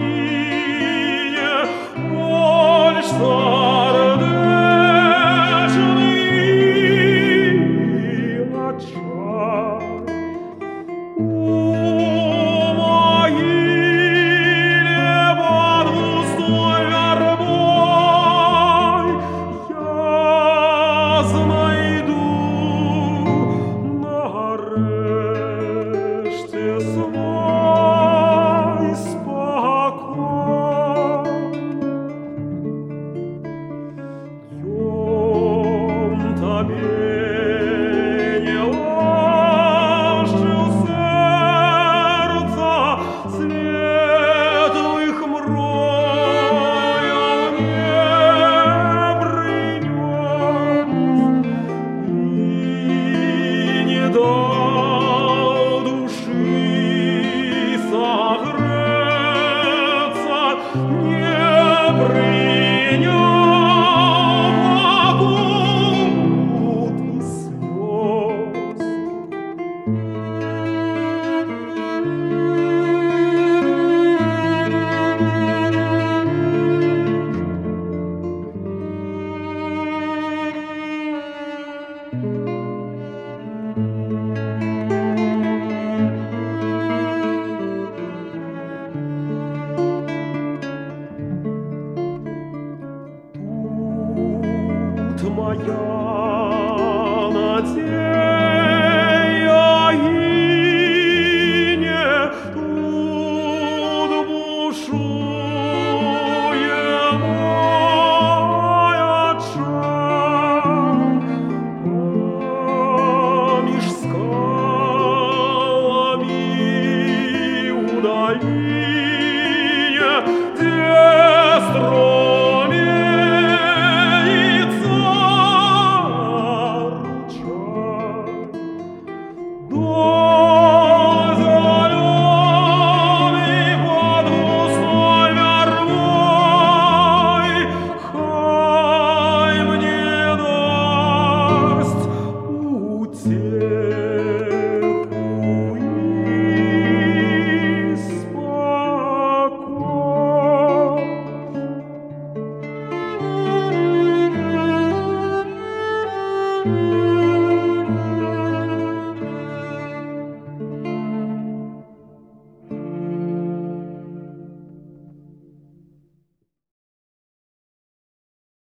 больше сердечный очаг. У могиле под густой вербой я знайду нарешті свой спокой. Днем тебе не лащил сердца светлых мроев не принес и не дал души согреться, не принял могут и слез. Тут моя надежда